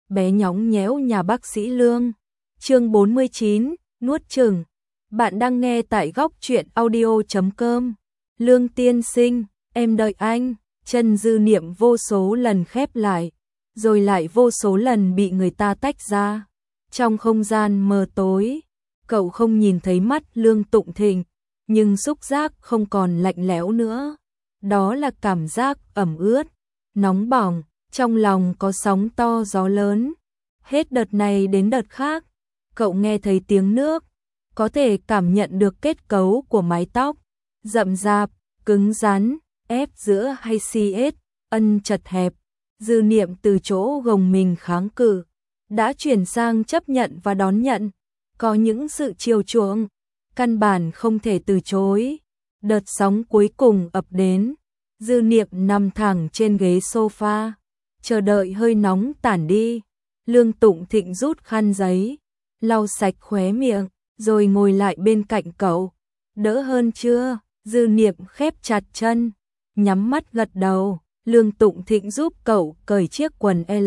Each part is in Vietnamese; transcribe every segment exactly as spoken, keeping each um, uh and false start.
bé nhõng nhẽo nhà bác sĩ Lương. Chương bốn mươi chín, nuốt chửng. Bạn đang nghe tại góc truyện audio chấm com. Lương tiên sinh, em đợi anh. Chân Dư Niệm vô số lần khép lại, rồi lại vô số lần bị người ta tách ra. Trong không gian mờ tối, cậu không nhìn thấy mắt Lương Tụng Thịnh, nhưng xúc giác không còn lạnh lẽo nữa. Đó là cảm giác ẩm ướt, nóng bỏng, trong lòng có sóng to gió lớn. Hết đợt này đến đợt khác, cậu nghe thấy tiếng nước, có thể cảm nhận được kết cấu của mái tóc, rậm rạp, cứng rắn, ép giữa hay xê ét, ân chật hẹp. Dư Niệm từ chỗ gồng mình kháng cự, đã chuyển sang chấp nhận và đón nhận. Có những sự chiều chuộng, căn bản không thể từ chối. Đợt sóng cuối cùng ập đến, Dư Niệm nằm thẳng trên ghế sofa, chờ đợi hơi nóng tản đi. Lương Tụng Thịnh rút khăn giấy, lau sạch khóe miệng, rồi ngồi lại bên cạnh cậu. Đỡ hơn chưa? Dư Niệm khép chặt chân, nhắm mắt gật đầu. Lương Tụng Thịnh giúp cậu cởi chiếc quần L.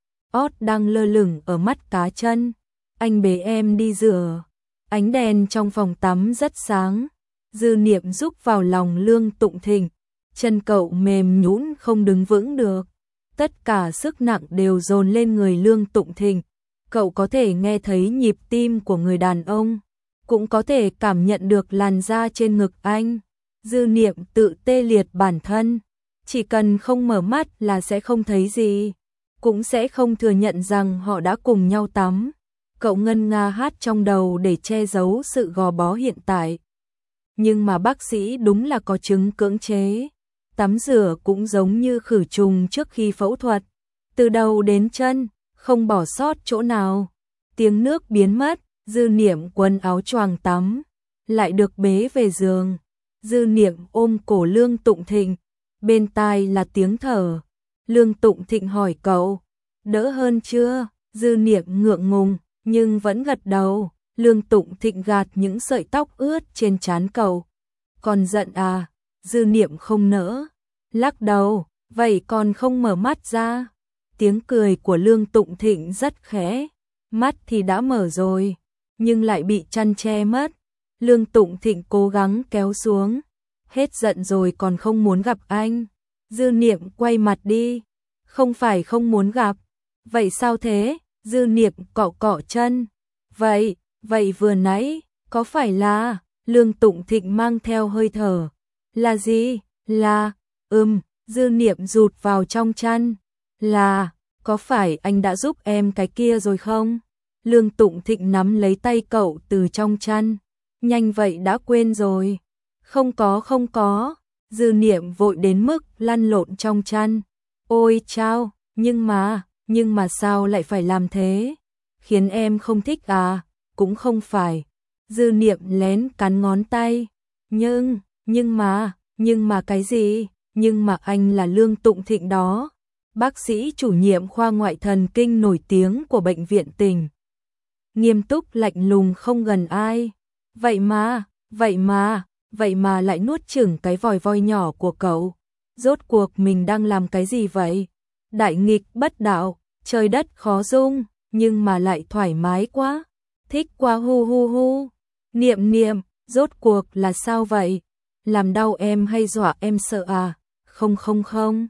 ót đang lơ lửng ở mắt cá chân. Anh bế em đi rửa. Ánh đèn trong phòng tắm rất sáng. Dư Niệm giúp vào lòng Lương Tụng Thịnh. Chân cậu mềm nhũn không đứng vững được. Tất cả sức nặng đều dồn lên người Lương Tụng Thịnh. Cậu có thể nghe thấy nhịp tim của người đàn ông, cũng có thể cảm nhận được làn da trên ngực anh. Dư Niệm tự tê liệt bản thân. Chỉ cần không mở mắt là sẽ không thấy gì, cũng sẽ không thừa nhận rằng họ đã cùng nhau tắm. Cậu ngân nga hát trong đầu để che giấu sự gò bó hiện tại. Nhưng mà bác sĩ đúng là có chứng cưỡng chế. Tắm rửa cũng giống như khử trùng trước khi phẫu thuật. Từ đầu đến chân, không bỏ sót chỗ nào. Tiếng nước biến mất, Dư Niệm quần áo choàng tắm, lại được bế về giường. Dư Niệm ôm cổ Lương Tụng Thịnh, bên tai là tiếng thở. Lương Tụng Thịnh hỏi cậu, đỡ hơn chưa? Dư Niệm ngượng ngùng, nhưng vẫn gật đầu. Lương Tụng Thịnh gạt những sợi tóc ướt trên trán cậu. Còn giận à? Dư Niệm không nỡ, lắc đầu, vậy còn không mở mắt ra. Tiếng cười của Lương Tụng Thịnh rất khẽ, mắt thì đã mở rồi, nhưng lại bị chăn che mất. Lương Tụng Thịnh cố gắng kéo xuống, hết giận rồi còn không muốn gặp anh. Dư Niệm quay mặt đi, không phải không muốn gặp, vậy sao thế? Dư Niệm cọ cọ chân, vậy, vậy vừa nãy, có phải là? Lương Tụng Thịnh mang theo hơi thở, là gì? Là, ừm, Dư Niệm rụt vào trong chăn, là, có phải anh đã giúp em cái kia rồi không? Lương Tụng Thịnh nắm lấy tay cậu từ trong chăn, nhanh vậy đã quên rồi. Không có không có. Dư Niệm vội đến mức lăn lộn trong chăn. Ôi chao, nhưng mà, nhưng mà sao lại phải làm thế? Khiến em không thích à? Cũng không phải. Dư Niệm lén cắn ngón tay. Nhưng, nhưng mà, nhưng mà cái gì? Nhưng mà anh là Lương Tụng Thịnh đó. Bác sĩ chủ nhiệm khoa ngoại thần kinh nổi tiếng của bệnh viện tỉnh. Nghiêm túc lạnh lùng không gần ai. Vậy mà, vậy mà, vậy mà lại nuốt chửng cái vòi voi nhỏ của cậu. Rốt cuộc mình đang làm cái gì vậy? Đại nghịch bất đạo, trời đất khó dung, nhưng mà lại thoải mái quá. Thích quá hu hu hu. Niệm Niệm, rốt cuộc là sao vậy? Làm đau em hay dọa em sợ à? Không không không.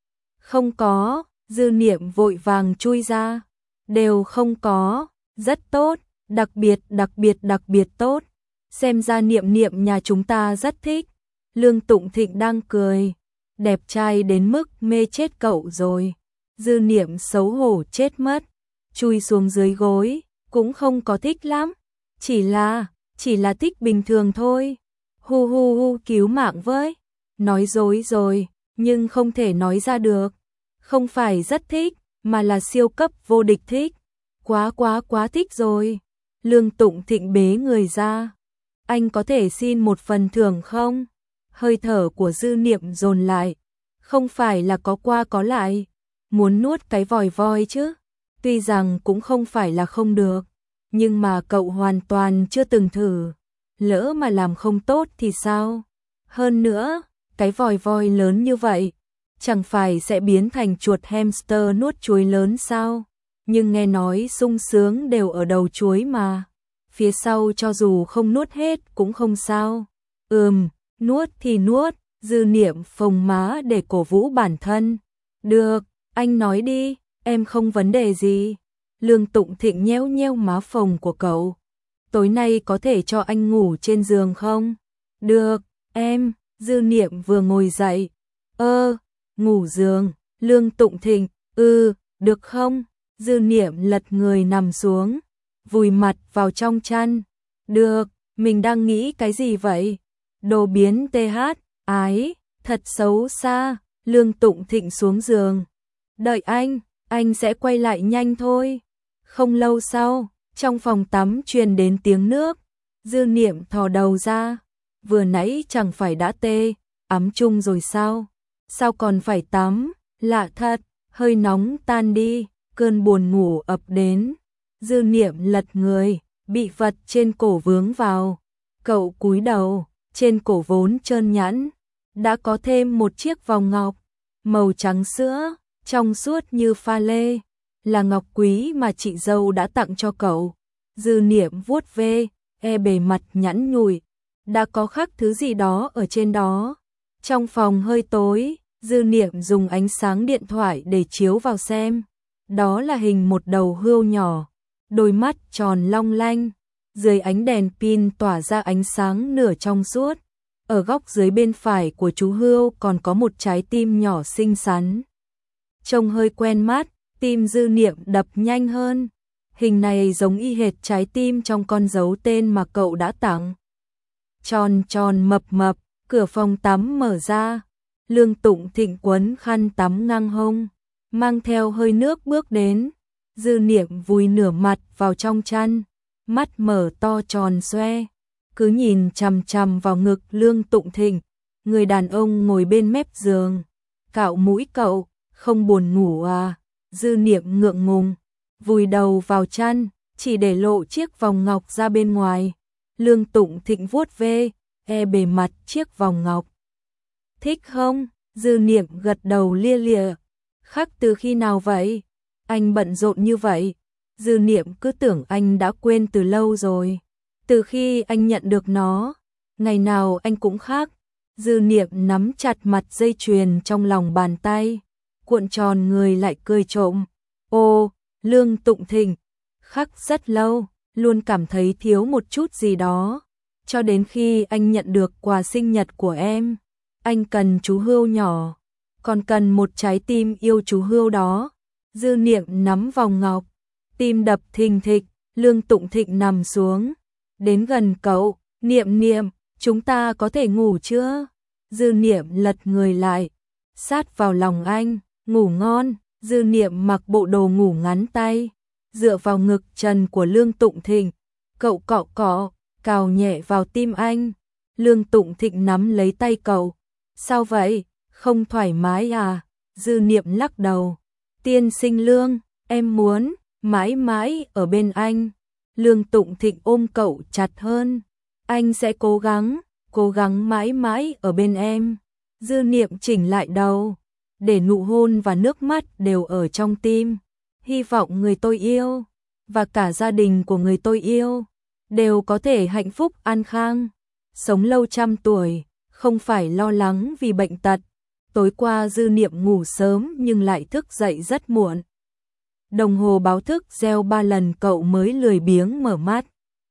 Không có. Dư Niệm vội vàng chui ra. Đều không có. Rất tốt, đặc biệt đặc biệt đặc biệt tốt. Xem ra Niệm Niệm nhà chúng ta rất thích. Lương Tụng Thịnh đang cười, đẹp trai đến mức mê chết cậu rồi. Dư Niệm xấu hổ chết mất, chui xuống dưới gối, cũng không có thích lắm, chỉ là, chỉ là thích bình thường thôi. Hu hu hu, cứu mạng với. Nói dối rồi, nhưng không thể nói ra được. Không phải rất thích, mà là siêu cấp vô địch thích. Quá quá quá thích rồi. Lương Tụng Thịnh bế người ra. Anh có thể xin một phần thưởng không? Hơi thở của Dư Niệm dồn lại. Không phải là có qua có lại. Muốn nuốt cái vòi voi chứ. Tuy rằng cũng không phải là không được. Nhưng mà cậu hoàn toàn chưa từng thử. Lỡ mà làm không tốt thì sao? Hơn nữa, cái vòi voi lớn như vậy, chẳng phải sẽ biến thành chuột hamster nuốt chuối lớn sao? nhưng nghe nói sung sướng đều ở đầu chuối mà. Phía sau cho dù không nuốt hết cũng không sao. Ừm, nuốt thì nuốt, Dư Niệm phồng má để cổ vũ bản thân. Được, anh nói đi, em không vấn đề gì. Lương Tụng Thịnh nhéo nhéo má phồng của cậu. Tối nay có thể cho anh ngủ trên giường không? Được, em, Dư Niệm vừa ngồi dậy. Ơ, ngủ giường, Lương Tụng Thịnh, ừ, được không? Dư Niệm lật người nằm xuống, vùi mặt vào trong chăn. Được, mình đang nghĩ cái gì vậy? Đồ biến tê hát, ái, thật xấu xa. Lương Tụng Thịnh xuống giường. Đợi anh, anh sẽ quay lại nhanh thôi. Không lâu sau, trong phòng tắm truyền đến tiếng nước. Dư Niệm thò đầu ra. Vừa nãy chẳng phải đã tê, ấm chung rồi sao? Sao còn phải tắm? Lạ thật, hơi nóng tan đi, cơn buồn ngủ ập đến. Dư Niệm lật người, bị vật trên cổ vướng vào. Cậu cúi đầu, trên cổ vốn trơn nhẵn, đã có thêm một chiếc vòng ngọc, màu trắng sữa, trong suốt như pha lê, là ngọc quý mà chị dâu đã tặng cho cậu. Dư Niệm vuốt ve, e bề mặt nhẵn nhụi, đã có khắc thứ gì đó ở trên đó. Trong phòng hơi tối, Dư Niệm dùng ánh sáng điện thoại để chiếu vào xem. Đó là hình một đầu hươu nhỏ, đôi mắt tròn long lanh, dưới ánh đèn pin tỏa ra ánh sáng nửa trong suốt. Ở góc dưới bên phải của chú hươu còn có một trái tim nhỏ xinh xắn. Trông hơi quen mắt, tim Dư Niệm đập nhanh hơn. Hình này giống y hệt trái tim trong con dấu tên mà cậu đã tặng. Tròn tròn mập mập, cửa phòng tắm mở ra. Lương Tụng Thịnh quấn khăn tắm ngang hông, mang theo hơi nước bước đến. Dư Niệm vùi nửa mặt vào trong chăn, mắt mở to tròn xoe, cứ nhìn chằm chằm vào ngực Lương Tụng Thịnh, người đàn ông ngồi bên mép giường. Cạo mũi cậu, không buồn ngủ à? Dư Niệm ngượng ngùng, vùi đầu vào chăn, chỉ để lộ chiếc vòng ngọc ra bên ngoài. Lương Tụng Thịnh vuốt ve, e bề mặt chiếc vòng ngọc. Thích không? Dư Niệm gật đầu lia lịa. Khắc từ khi nào vậy? Anh bận rộn như vậy. Dư Niệm cứ tưởng anh đã quên từ lâu rồi. Từ khi anh nhận được nó, ngày nào anh cũng khác. Dư Niệm nắm chặt mặt dây chuyền trong lòng bàn tay, cuộn tròn người lại cười trộm. Ô, Lương Tụng Thịnh, khắc rất lâu, luôn cảm thấy thiếu một chút gì đó. Cho đến khi anh nhận được quà sinh nhật của em, anh cần chú hươu nhỏ, còn cần một trái tim yêu chú hươu đó. Dư Niệm nắm vòng ngọc, tim đập thình thịch. Lương Tụng Thịnh nằm xuống, đến gần cậu, Niệm Niệm, chúng ta có thể ngủ chưa? Dư Niệm lật người lại, sát vào lòng anh, ngủ ngon. Dư Niệm mặc bộ đồ ngủ ngắn tay, dựa vào ngực trần của Lương Tụng Thịnh, cậu cọ cọ, cào nhẹ vào tim anh. Lương Tụng Thịnh nắm lấy tay cậu. Sao vậy? Không thoải mái à? Dư Niệm lắc đầu. Tiên sinh Lương, em muốn mãi mãi ở bên anh. Lương Tụng Thịnh ôm cậu chặt hơn. Anh sẽ cố gắng, cố gắng mãi mãi ở bên em. Dư Niệm chỉnh lại đầu, để nụ hôn và nước mắt đều ở trong tim. Hy vọng người tôi yêu, và cả gia đình của người tôi yêu, đều có thể hạnh phúc an khang, sống lâu trăm tuổi, không phải lo lắng vì bệnh tật. Tối qua Dư Niệm ngủ sớm nhưng lại thức dậy rất muộn. Đồng hồ báo thức reo ba lần cậu mới lười biếng mở mắt.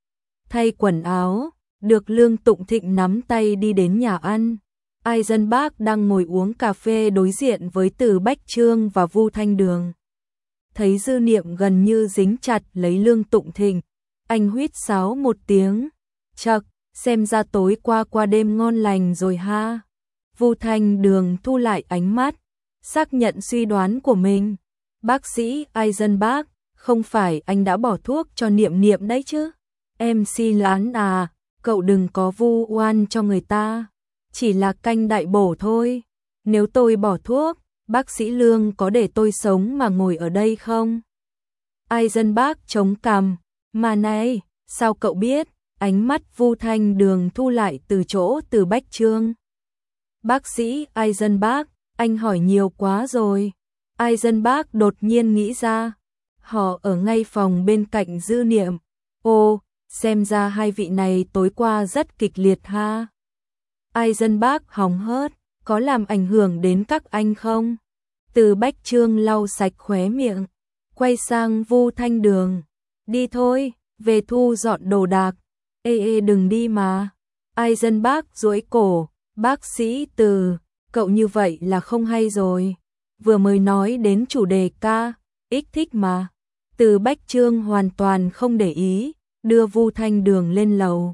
Thay quần áo, được Lương Tụng Thịnh nắm tay đi đến nhà ăn. Eisenbach đang ngồi uống cà phê đối diện với Từ Bách Trương và Vu Thanh Đường. Thấy Dư Niệm gần như dính chặt lấy Lương Tụng Thịnh, anh huýt sáo một tiếng. Chậc, xem ra tối qua qua đêm ngon lành rồi ha. Vu Thanh Đường thu lại ánh mắt, xác nhận suy đoán của mình. Bác sĩ Eisenbach, không phải anh đã bỏ thuốc cho Niệm Niệm đấy chứ? Em xin lỗi à, cậu đừng có vu oan cho người ta. Chỉ là canh đại bổ thôi. Nếu tôi bỏ thuốc, bác sĩ Lương có để tôi sống mà ngồi ở đây không? Eisenbach chống cằm. Mà này, sao cậu biết? Ánh mắt Vu Thanh Đường thu lại từ chỗ Từ Bách Trương. Bác sĩ Eisenbach, anh hỏi nhiều quá rồi. Eisenbach đột nhiên nghĩ ra. Họ ở ngay phòng bên cạnh Dư Niệm. Ô, xem ra hai vị này tối qua rất kịch liệt ha. Eisenbach hóng hớt, có làm ảnh hưởng đến các anh không? Từ Bách Trương lau sạch khóe miệng, quay sang Vu Thanh Đường. Đi thôi, về thu dọn đồ đạc. Ê ê đừng đi mà. Eisenbach duỗi cổ, bác sĩ Từ, cậu như vậy là không hay rồi. Vừa mới nói đến chủ đề ca, ích thích mà. Từ Bách Trương hoàn toàn không để ý, đưa Vu Thanh Đường lên lầu.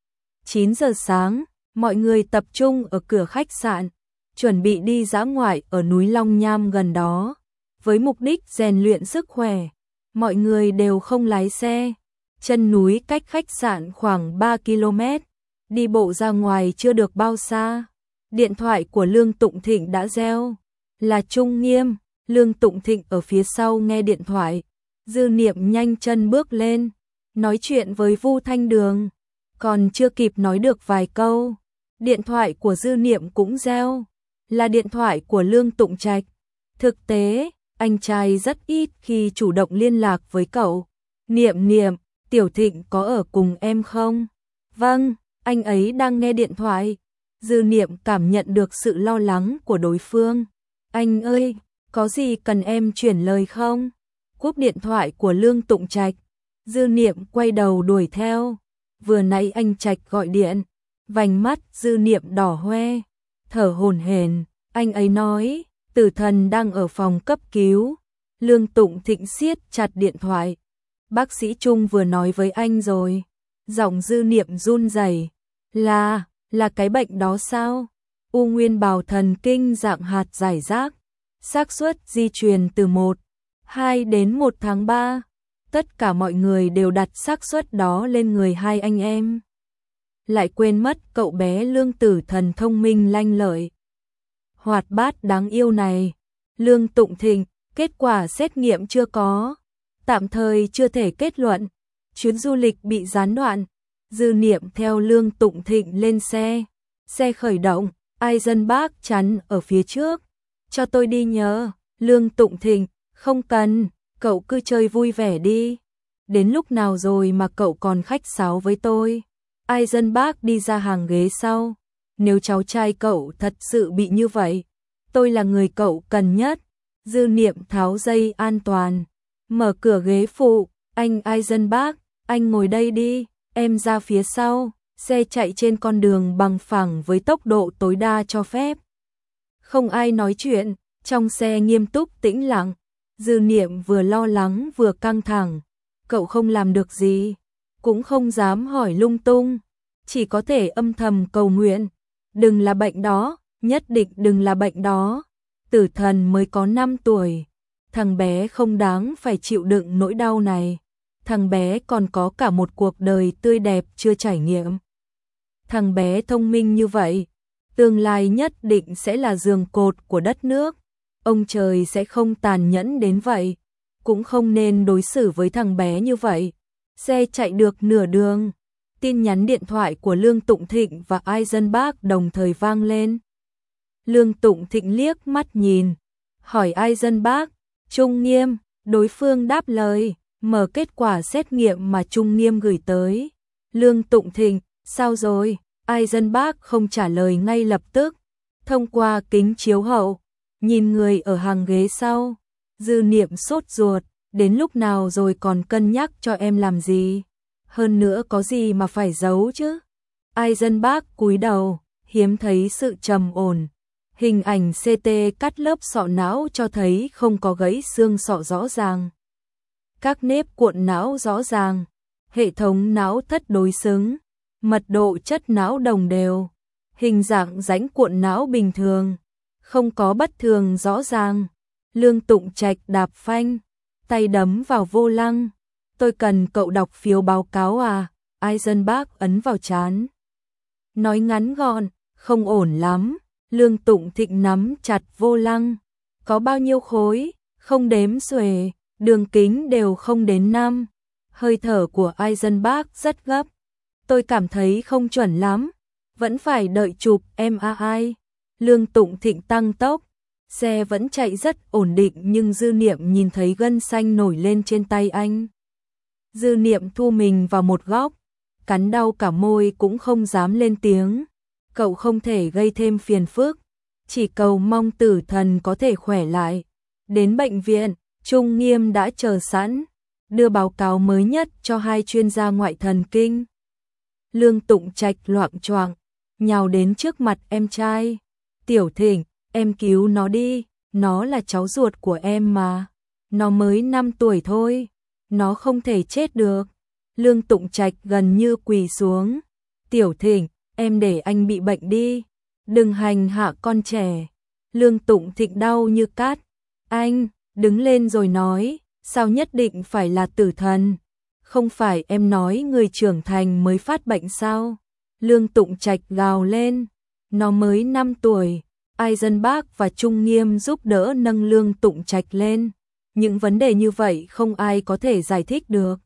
chín giờ sáng, mọi người tập trung ở cửa khách sạn, chuẩn bị đi dã ngoại ở núi Long Nham gần đó. Với mục đích rèn luyện sức khỏe, mọi người đều không lái xe. Chân núi cách khách sạn khoảng ba ki lô mét, đi bộ ra ngoài chưa được bao xa. Điện thoại của Lương Tụng Thịnh đã reo, là Trung Nghiêm. Lương Tụng Thịnh ở phía sau nghe điện thoại, Dư Niệm nhanh chân bước lên, nói chuyện với Vu Thanh Đường. Còn chưa kịp nói được vài câu, điện thoại của Dư Niệm cũng reo, là điện thoại của Lương Tụng Trạch. Thực tế, anh trai rất ít khi chủ động liên lạc với cậu. Niệm Niệm, Tiểu Thịnh có ở cùng em không? Vâng, anh ấy đang nghe điện thoại. Dư Niệm cảm nhận được sự lo lắng của đối phương. Anh ơi, có gì cần em chuyển lời không? Cúp điện thoại của Lương Tụng Trạch, Dư Niệm quay đầu đuổi theo. Vừa nãy anh Trạch gọi điện, vành mắt Dư Niệm đỏ hoe, thở hổn hển. Anh ấy nói, Tử Thần đang ở phòng cấp cứu. Lương Tụng Thịnh siết chặt điện thoại. Bác sĩ Trung vừa nói với anh rồi. Giọng Dư Niệm run rẩy. Là, là cái bệnh đó sao? U nguyên bào thần kinh dạng hạt giải rác. Xác suất di truyền từ một, hai đến một tháng ba. Tất cả mọi người đều đặt xác suất đó lên người hai anh em. Lại quên mất cậu bé Lương Tử Thần thông minh lanh lợi, hoạt bát đáng yêu này. Lương Tụng Thịnh, kết quả xét nghiệm chưa có, tạm thời chưa thể kết luận. Chuyến du lịch bị gián đoạn. Dư Niệm theo Lương Tụng Thịnh lên xe. Xe khởi động, Eisenbach chắn ở phía trước. Cho tôi đi nhờ. Lương Tụng Thịnh, không cần, cậu cứ chơi vui vẻ đi. Đến lúc nào rồi mà cậu còn khách sáo với tôi? Eisenbach đi ra hàng ghế sau. Nếu cháu trai cậu thật sự bị như vậy, tôi là người cậu cần nhất. Dư Niệm tháo dây an toàn, mở cửa ghế phụ. Anh Eisenbach, anh ngồi đây đi, em ra phía sau. Xe chạy trên con đường bằng phẳng với tốc độ tối đa cho phép. Không ai nói chuyện, trong xe nghiêm túc tĩnh lặng. Dư Niệm vừa lo lắng vừa căng thẳng. Cậu không làm được gì, cũng không dám hỏi lung tung, chỉ có thể âm thầm cầu nguyện. Đừng là bệnh đó, nhất định đừng là bệnh đó. Tử Thần mới có năm tuổi, thằng bé không đáng phải chịu đựng nỗi đau này. Thằng bé còn có cả một cuộc đời tươi đẹp chưa trải nghiệm. Thằng bé thông minh như vậy, tương lai nhất định sẽ là giường cột của đất nước. Ông trời sẽ không tàn nhẫn đến vậy, cũng không nên đối xử với thằng bé như vậy. Xe chạy được nửa đường, tin nhắn điện thoại của Lương Tụng Thịnh và Eisenbach đồng thời vang lên. Lương Tụng Thịnh liếc mắt nhìn, hỏi Eisenbach, Trung Nghiêm. Đối phương đáp lời, mở kết quả xét nghiệm mà Trung Nghiêm gửi tới. Lương Tụng Thịnh, sao rồi? Eisenbach không trả lời ngay lập tức. Thông qua kính chiếu hậu, nhìn người ở hàng ghế sau. Dư Niệm sốt ruột, đến lúc nào rồi còn cân nhắc cho em làm gì? Hơn nữa có gì mà phải giấu chứ? Eisenbach cúi đầu, hiếm thấy sự trầm ổn. Hình ảnh xê tê cắt lớp sọ não cho thấy không có gãy xương sọ rõ ràng. Các nếp cuộn não rõ ràng, hệ thống não thất đối xứng, mật độ chất não đồng đều, hình dạng rãnh cuộn não bình thường, không có bất thường rõ ràng. Lương Tụng Trạch đạp phanh, tay đấm vào vô lăng. Tôi cần cậu đọc phiếu báo cáo à? Eisenbach ấn vào trán. Nói ngắn gọn, không ổn lắm. Lương Tụng Thịnh nắm chặt vô lăng. Có bao nhiêu khối? Không đếm xuể, đường kính đều không đến năm. Hơi thở của Eisenbach rất gấp. Tôi cảm thấy không chuẩn lắm, vẫn phải đợi chụp em a i. Lương Tụng Thịnh tăng tốc. Xe vẫn chạy rất ổn định nhưng Dư Niệm nhìn thấy gân xanh nổi lên trên tay anh. Dư Niệm thu mình vào một góc, cắn đau cả môi cũng không dám lên tiếng. Cậu không thể gây thêm phiền phức, chỉ cầu mong Tử Thần có thể khỏe lại. Đến bệnh viện, Trung Nghiêm đã chờ sẵn, đưa báo cáo mới nhất cho hai chuyên gia ngoại thần kinh. Lương Tụng Trạch loạng choạng nhào đến trước mặt em trai. Tiểu Thịnh, em cứu nó đi, nó là cháu ruột của em mà. Nó mới năm tuổi thôi, nó không thể chết được. Lương Tụng Trạch gần như quỳ xuống. Tiểu Thịnh, em để anh bị bệnh đi, đừng hành hạ con trẻ. Lương Tụng Thịnh đau như cát. Anh, đứng lên rồi nói, sao nhất định phải là Tử Thần? Không phải em nói người trưởng thành mới phát bệnh sao? Lương Tụng Trạch gào lên, nó mới năm tuổi. Eisenbach và Trung Nghiêm giúp đỡ nâng Lương Tụng Trạch lên. Những vấn đề như vậy không ai có thể giải thích được.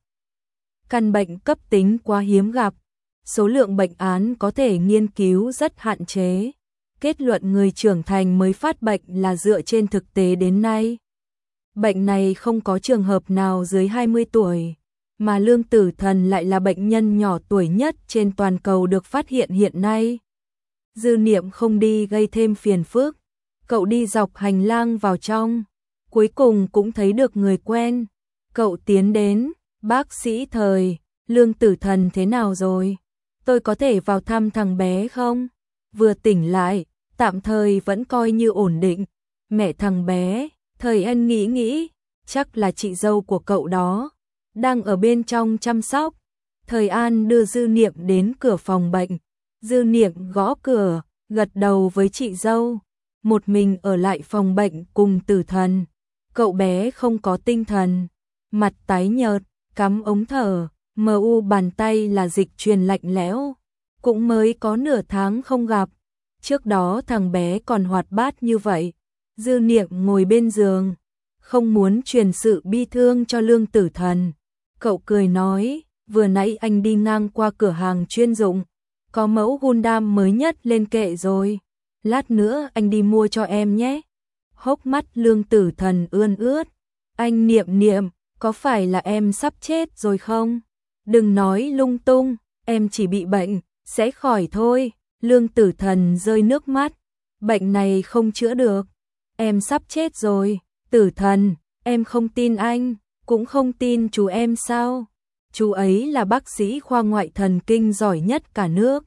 Căn bệnh cấp tính quá hiếm gặp, số lượng bệnh án có thể nghiên cứu rất hạn chế. Kết luận người trưởng thành mới phát bệnh là dựa trên thực tế đến nay. Bệnh này không có trường hợp nào dưới hai mươi tuổi, mà Lương Tử Thần lại là bệnh nhân nhỏ tuổi nhất trên toàn cầu được phát hiện hiện nay. Dư Niệm không đi gây thêm phiền phức, cậu đi dọc hành lang vào trong, cuối cùng cũng thấy được người quen. Cậu tiến đến, bác sĩ Thời, Lương Tử Thần thế nào rồi? Tôi có thể vào thăm thằng bé không? Vừa tỉnh lại, tạm thời vẫn coi như ổn định. Mẹ thằng bé, Thời Ân nghĩ nghĩ, chắc là chị dâu của cậu đó, đang ở bên trong chăm sóc. Thời An đưa Dư Niệm đến cửa phòng bệnh. Dư Niệm gõ cửa, gật đầu với chị dâu, một mình ở lại phòng bệnh cùng Tử Thần. Cậu bé không có tinh thần, mặt tái nhợt, cắm ống thở, mờ u bàn tay là dịch truyền lạnh lẽo, cũng mới có nửa tháng không gặp. Trước đó thằng bé còn hoạt bát như vậy. Dư Niệm ngồi bên giường, không muốn truyền sự bi thương cho Lương Tử Thần. Cậu cười nói, vừa nãy anh đi ngang qua cửa hàng chuyên dụng, có mẫu Gundam mới nhất lên kệ rồi, lát nữa anh đi mua cho em nhé. Hốc mắt Lương Tử Thần ươn ướt. Anh Niệm Niệm, có phải là em sắp chết rồi không? Đừng nói lung tung, em chỉ bị bệnh, sẽ khỏi thôi. Lương Tử Thần rơi nước mắt. Bệnh này không chữa được. Em sắp chết rồi. Tử Thần, em không tin anh, cũng không tin chú em sao? Chú ấy là bác sĩ khoa ngoại thần kinh giỏi nhất cả nước.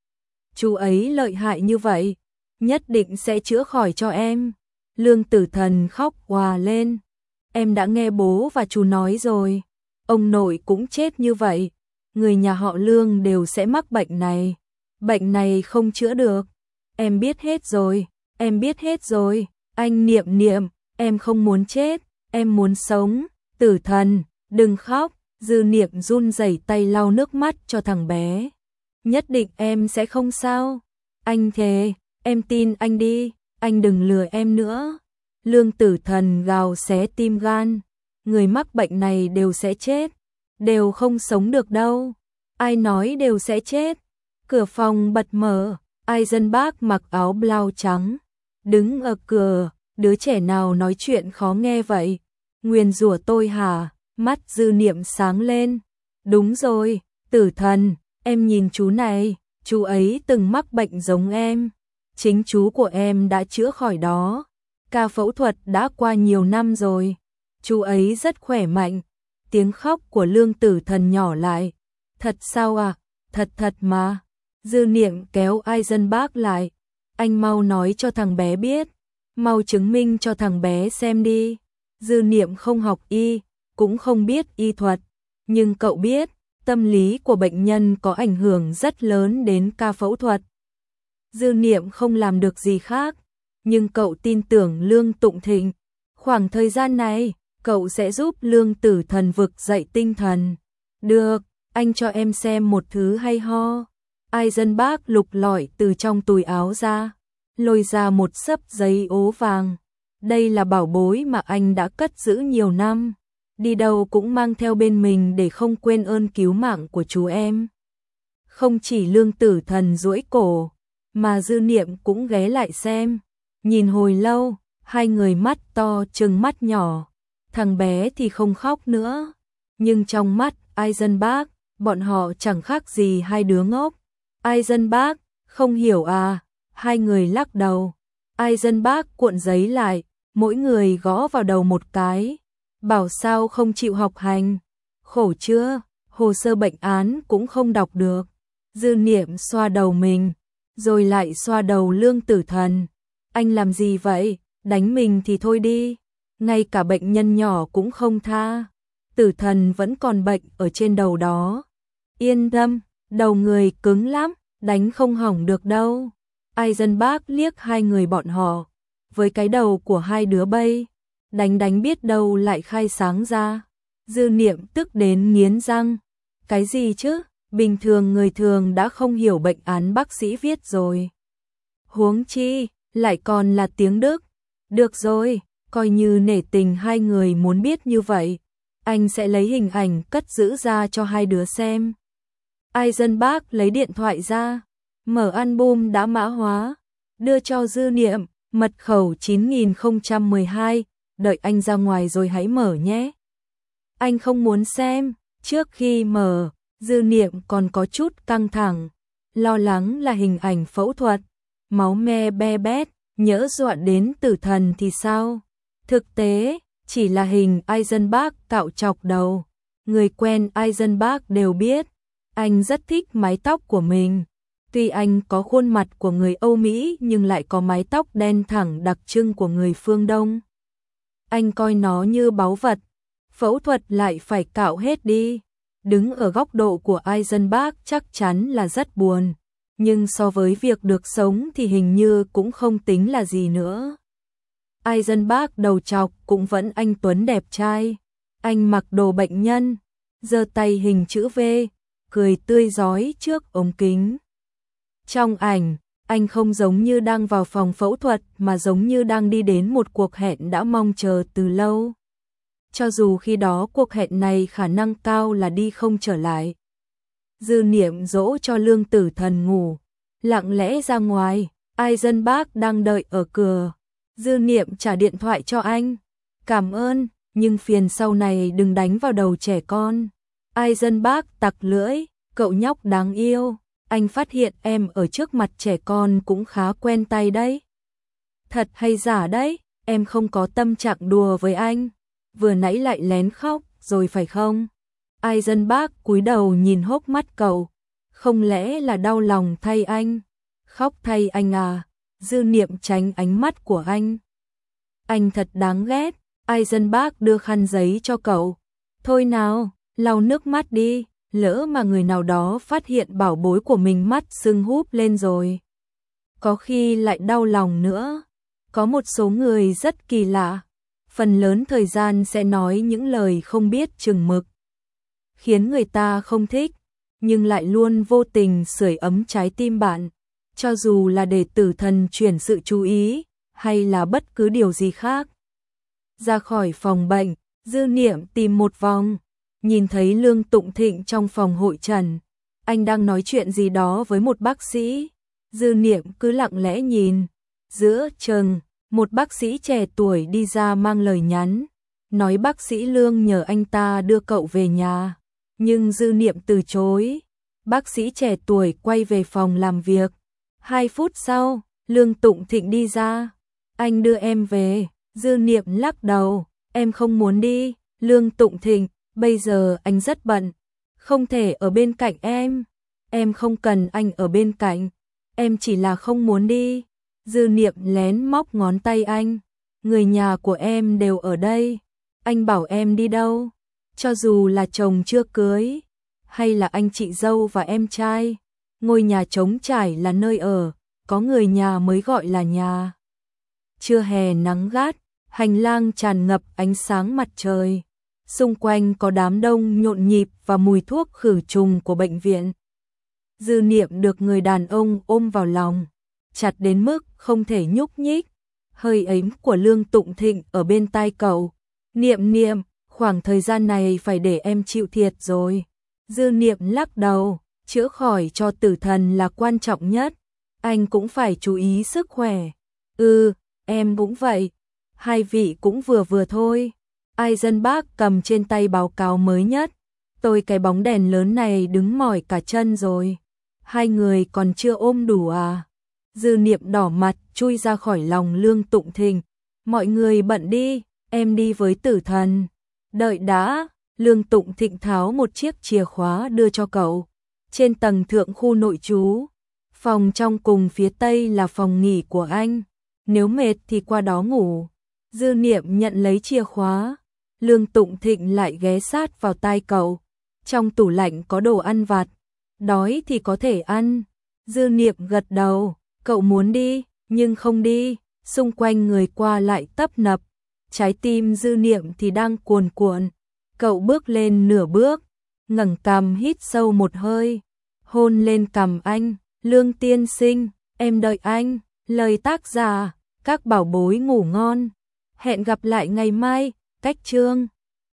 Chú ấy lợi hại như vậy, nhất định sẽ chữa khỏi cho em. Lương Tử Thần khóc òa lên. Em đã nghe bố và chú nói rồi, ông nội cũng chết như vậy. Người nhà họ Lương đều sẽ mắc bệnh này. Bệnh này không chữa được. Em biết hết rồi, em biết hết rồi. Anh Niệm Niệm, em không muốn chết, em muốn sống. Tử Thần, đừng khóc. Dư Niệm run rẩy tay lau nước mắt cho thằng bé. Nhất định em sẽ không sao. Anh thề, em tin anh đi, anh đừng lừa em nữa. Lương Tử Thần gào xé tim gan. Người mắc bệnh này đều sẽ chết, đều không sống được đâu. Ai nói đều sẽ chết? Cửa phòng bật mở, Eisenbach mặc áo blau trắng, đứng ở cửa. Đứa trẻ nào nói chuyện khó nghe vậy? Nguyền rủa tôi hả? Mắt Dư Niệm sáng lên. Đúng rồi, Tử Thần, em nhìn chú này, chú ấy từng mắc bệnh giống em. Chính chú của em đã chữa khỏi đó. Ca phẫu thuật đã qua nhiều năm rồi. Chú ấy rất khỏe mạnh. Tiếng khóc của Lương Tử Thần nhỏ lại. Thật sao à? Thật thật mà. Dư Niệm kéo Eisenbach lại. Anh mau nói cho thằng bé biết. Mau chứng minh cho thằng bé xem đi. Dư Niệm không học y, cũng không biết y thuật, nhưng cậu biết, tâm lý của bệnh nhân có ảnh hưởng rất lớn đến ca phẫu thuật. Dư Niệm không làm được gì khác, nhưng cậu tin tưởng Lương Tụng Thịnh. Khoảng thời gian này, cậu sẽ giúp Lương Tử Thần vực dậy tinh thần. Được, anh cho em xem một thứ hay ho. Eisenbach lục lọi từ trong túi áo ra, lôi ra một xấp giấy ố vàng. Đây là bảo bối mà anh đã cất giữ nhiều năm. Đi đâu cũng mang theo bên mình để không quên ơn cứu mạng của chú em. Không chỉ Lương Tử Thần duỗi cổ, mà Dư Niệm cũng ghé lại xem. Nhìn hồi lâu, Hai người mắt to trừng mắt nhỏ, thằng bé thì không khóc nữa, nhưng trong mắt Eisenbach, bọn họ chẳng khác gì hai đứa ngốc. Eisenbach, không hiểu à? Hai người lắc đầu. Eisenbach cuộn giấy lại, mỗi người gõ vào đầu một cái, bảo sao không chịu học hành. Khổ chưa, hồ sơ bệnh án cũng không đọc được. Dư Niệm xoa đầu mình, rồi lại xoa đầu Lương Tử Thần. Anh làm gì vậy? Đánh mình thì thôi đi, ngay cả bệnh nhân nhỏ cũng không tha. Tử Thần vẫn còn bệnh ở trên đầu đó. Yên tâm, đầu người cứng lắm, đánh không hỏng được đâu. Eisenbach liếc hai người bọn họ, với cái đầu của hai đứa bay, đánh đánh biết đâu lại khai sáng ra. Dư Niệm tức đến nghiến răng. Cái gì chứ, bình thường người thường đã không hiểu bệnh án bác sĩ viết rồi. Huống chi, lại còn là tiếng Đức. Được rồi, coi như nể tình hai người muốn biết như vậy, anh sẽ lấy hình ảnh cất giữ ra cho hai đứa xem. Eisenbach lấy điện thoại ra, mở album đã mã hóa, đưa cho Dư Niệm, mật khẩu chín nghìn không trăm mười hai, đợi anh ra ngoài rồi hãy mở nhé. Anh không muốn xem. Trước khi mở, Dư Niệm còn có chút căng thẳng, lo lắng là hình ảnh phẫu thuật, máu me be bét, nhỡ dọa đến Tử Thần thì sao. Thực tế, chỉ là hình Eisenbach cạo chọc đầu. Người quen Eisenbach đều biết, anh rất thích mái tóc của mình. Tuy anh có khuôn mặt của người Âu Mỹ nhưng lại có mái tóc đen thẳng đặc trưng của người phương Đông. Anh coi nó như báu vật, phẫu thuật lại phải cạo hết đi. Đứng ở góc độ của Eisenbach chắc chắn là rất buồn, nhưng so với việc được sống thì hình như cũng không tính là gì nữa. Eisenbach đầu trọc cũng vẫn anh tuấn đẹp trai. Anh mặc đồ bệnh nhân, giơ tay hình chữ V, cười tươi rói trước ống kính. Trong ảnh, anh không giống như đang vào phòng phẫu thuật mà giống như đang đi đến một cuộc hẹn đã mong chờ từ lâu. Cho dù khi đó cuộc hẹn này khả năng cao là đi không trở lại. Dư Niệm dỗ cho Lương Tử Thần ngủ, lặng lẽ ra ngoài. Eisenbach đang đợi ở cửa. Dư Niệm trả điện thoại cho anh. Cảm ơn, nhưng phiền sau này đừng đánh vào đầu trẻ con. Eisenbach tặc lưỡi, cậu nhóc đáng yêu. Anh phát hiện em ở trước mặt trẻ con cũng khá quen tay đấy. Thật hay giả đấy, em không có tâm trạng đùa với anh. Vừa nãy lại lén khóc rồi phải không? Eisenbach cúi đầu nhìn hốc mắt cậu. Không lẽ là đau lòng thay anh? Khóc thay anh à? Dư Niệm tránh ánh mắt của anh. Anh thật đáng ghét. Eisenbach đưa khăn giấy cho cậu. Thôi nào, lau nước mắt đi. Lỡ mà người nào đó phát hiện bảo bối của mình mắt sưng húp lên rồi, có khi lại đau lòng nữa. Có một số người rất kỳ lạ, phần lớn thời gian sẽ nói những lời không biết chừng mực, khiến người ta không thích, nhưng lại luôn vô tình sưởi ấm trái tim bạn, cho dù là để Tử Thần chuyển sự chú ý, hay là bất cứ điều gì khác. Ra khỏi phòng bệnh, Dư Niệm tìm một vòng, nhìn thấy Lương Tụng Thịnh trong phòng hội trần. Anh đang nói chuyện gì đó với một bác sĩ. Dư Niệm cứ lặng lẽ nhìn. Giữa chừng, một bác sĩ trẻ tuổi đi ra mang lời nhắn, nói bác sĩ Lương nhờ anh ta đưa cậu về nhà. Nhưng Dư Niệm từ chối. Bác sĩ trẻ tuổi quay về phòng làm việc. Hai phút sau, Lương Tụng Thịnh đi ra. Anh đưa em về. Dư Niệm lắc đầu. Em không muốn đi. Lương Tụng Thịnh, bây giờ anh rất bận, không thể ở bên cạnh em. Em không cần anh ở bên cạnh, em chỉ là không muốn đi. Dư Niệm lén móc ngón tay anh. Người nhà của em đều ở đây. Anh bảo em đi đâu? Cho dù là chồng chưa cưới, hay là anh chị dâu và em trai, ngôi nhà trống trải là nơi ở, có người nhà mới gọi là nhà. Trưa hè nắng gắt, hành lang tràn ngập ánh sáng mặt trời. Xung quanh có đám đông nhộn nhịp và mùi thuốc khử trùng của bệnh viện. Dư Niệm được người đàn ông ôm vào lòng, chặt đến mức không thể nhúc nhích. Hơi ấm của Lương Tụng Thịnh ở bên tai cậu. Niệm Niệm, khoảng thời gian này phải để em chịu thiệt rồi. Dư Niệm lắc đầu, chữa khỏi cho Tử Thần là quan trọng nhất. Anh cũng phải chú ý sức khỏe. Ừ, em cũng vậy. Hai vị cũng vừa vừa thôi. Eisenbach cầm trên tay báo cáo mới nhất. Tôi cái bóng đèn lớn này đứng mỏi cả chân rồi. Hai người còn chưa ôm đủ à? Dư Niệm đỏ mặt chui ra khỏi lòng Lương Tụng Thịnh. Mọi người bận đi, em đi với Tử Thần. Đợi đã, Lương Tụng Thịnh tháo một chiếc chìa khóa đưa cho cậu. Trên tầng thượng khu nội trú, phòng trong cùng phía tây là phòng nghỉ của anh. Nếu mệt thì qua đó ngủ. Dư Niệm nhận lấy chìa khóa. Lương Tụng Thịnh lại ghé sát vào tai cậu. Trong tủ lạnh có đồ ăn vặt. Đói thì có thể ăn. Dư Niệm gật đầu. Cậu muốn đi, nhưng không đi. Xung quanh người qua lại tấp nập. Trái tim Dư Niệm thì đang cuồn cuộn. Cậu bước lên nửa bước, ngẩng cằm hít sâu một hơi, hôn lên cằm anh. Lương tiên sinh, em đợi anh. Lời tác giả, các bảo bối ngủ ngon. Hẹn gặp lại ngày mai. Cách chương